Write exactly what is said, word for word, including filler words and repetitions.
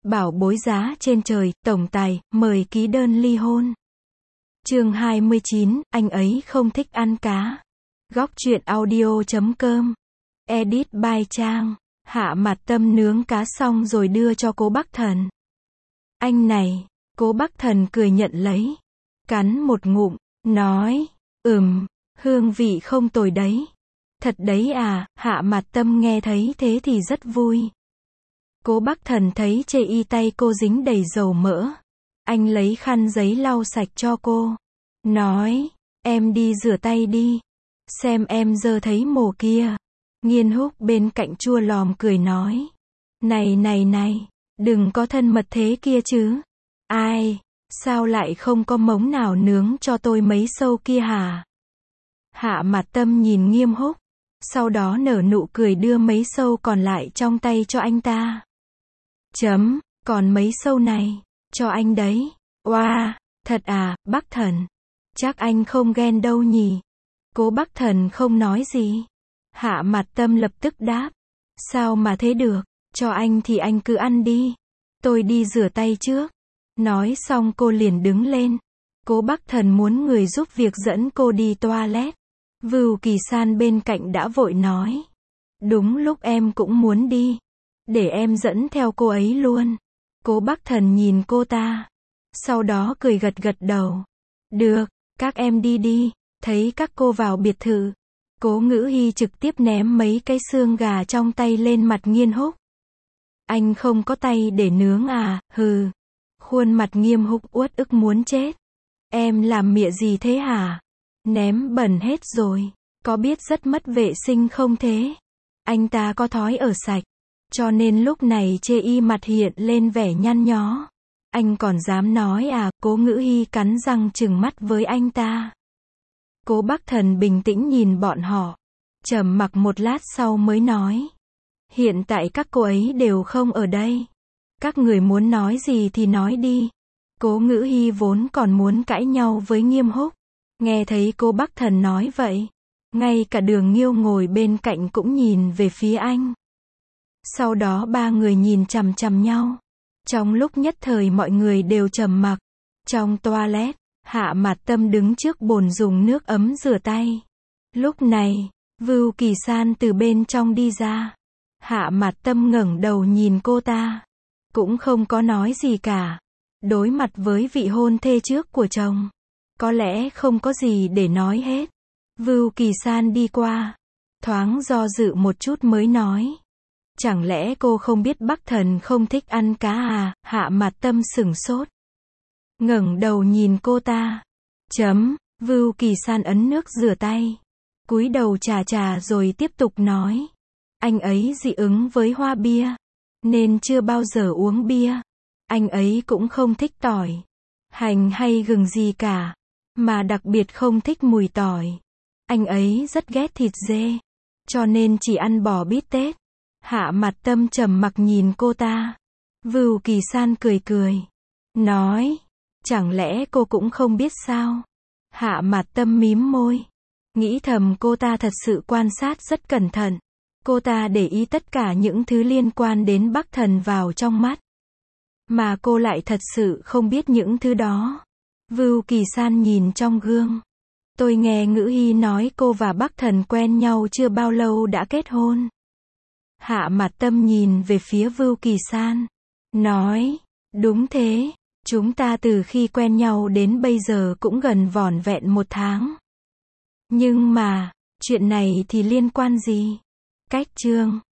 Bảo bối giá trên trời, tổng tài, mời ký đơn ly hôn. Chương hai mươi chín, anh ấy không thích ăn cá. Góc truyện audio chấm com. Edit by Trang. Hạ Mạt Tâm nướng cá xong rồi đưa cho Cố Bắc Thần. Anh này, Cố Bắc Thần cười nhận lấy. Cắn một ngụm, nói, ừm, hương vị không tồi đấy. Thật đấy à, Hạ Mạt Tâm nghe thấy thế thì rất vui. Cố Bắc Thần thấy chê y tay cô dính đầy dầu mỡ. Anh lấy khăn giấy lau sạch cho cô. Nói, em đi rửa tay đi. Xem em dơ thấy mồ kia. Nghiên Húc bên cạnh chua lòm cười nói. Này này này, đừng có thân mật thế kia chứ. Ai, sao lại không có mống nào nướng cho tôi mấy sâu kia hả? Hạ Mạt Tâm nhìn Nghiêm Húc. Sau đó nở nụ cười đưa mấy sâu còn lại trong tay cho anh ta. Chấm, còn mấy sâu này, cho anh đấy. Oa, wow, thật à, Bắc Thần. Chắc anh không ghen đâu nhỉ. Cố Bắc Thần không nói gì. Hạ Mạt Tâm lập tức đáp. Sao mà thế được, cho anh thì anh cứ ăn đi. Tôi đi rửa tay trước. Nói xong cô liền đứng lên. Cố Bắc Thần muốn người giúp việc dẫn cô đi toilet. Vưu Kỳ San bên cạnh đã vội nói. Đúng lúc em cũng muốn đi. Để em dẫn theo cô ấy luôn. Cố Bắc Thần nhìn cô ta. Sau đó cười gật gật đầu. Được, các em đi đi. Thấy các cô vào biệt thự. Cố Ngữ Hy trực tiếp ném mấy cái xương gà trong tay lên mặt Nghiên Húc. Anh không có tay để nướng à, hừ. Khuôn mặt Nghiêm Húc uất ức muốn chết. Em làm mịa gì thế hả? Ném bẩn hết rồi. Có biết rất mất vệ sinh không thế? Anh ta có thói ở sạch. Cho nên lúc này chê y mặt hiện lên vẻ nhăn nhó. Anh còn dám nói à, Cố Ngữ Hy cắn răng trừng mắt với anh ta. Cố Bắc Thần bình tĩnh nhìn bọn họ. Trầm mặc một lát sau mới nói. Hiện tại các cô ấy đều không ở đây. Các người muốn nói gì thì nói đi. Cố Ngữ Hy vốn còn muốn cãi nhau với Nghiêm Húc. Nghe thấy Cố Bắc Thần nói vậy. Ngay cả Đường Nghiêu ngồi bên cạnh cũng nhìn về phía anh. Sau đó ba người nhìn chằm chằm nhau. Trong lúc nhất thời mọi người đều trầm mặc. Trong toilet, Hạ Mạt Tâm đứng trước bồn dùng nước ấm rửa tay. Lúc này, Vưu Kỳ San từ bên trong đi ra. Hạ Mạt Tâm ngẩng đầu nhìn cô ta. Cũng không có nói gì cả. Đối mặt với vị hôn thê trước của chồng. Có lẽ không có gì để nói hết. Vưu Kỳ San đi qua. Thoáng do dự một chút mới nói. Chẳng lẽ cô không biết Bắc Thần không thích ăn cá à? Hạ Mạt Tâm sửng sốt. Ngẩng đầu nhìn cô ta. Chấm, Vưu Kỳ San ấn nước rửa tay. Cúi đầu chà chà rồi tiếp tục nói. Anh ấy dị ứng với hoa bia. Nên chưa bao giờ uống bia. Anh ấy cũng không thích tỏi, hành hay gừng gì cả. Mà đặc biệt không thích mùi tỏi. Anh ấy rất ghét thịt dê. Cho nên chỉ ăn bò bít tết. Hạ Mạt Tâm trầm mặc nhìn cô ta. Vưu Kỳ San cười cười. Nói. Chẳng lẽ cô cũng không biết sao? Hạ Mạt Tâm mím môi. Nghĩ thầm cô ta thật sự quan sát rất cẩn thận. Cô ta để ý tất cả những thứ liên quan đến Bắc Thần vào trong mắt. Mà cô lại thật sự không biết những thứ đó. Vưu Kỳ San nhìn trong gương. Tôi nghe Ngữ Hy nói cô và Bắc Thần quen nhau chưa bao lâu đã kết hôn. Hạ Mạt Tâm nhìn về phía Vưu Kỳ San. Nói, đúng thế, chúng ta từ khi quen nhau đến bây giờ cũng gần vỏn vẹn một tháng. Nhưng mà, chuyện này thì liên quan gì? Cách chương.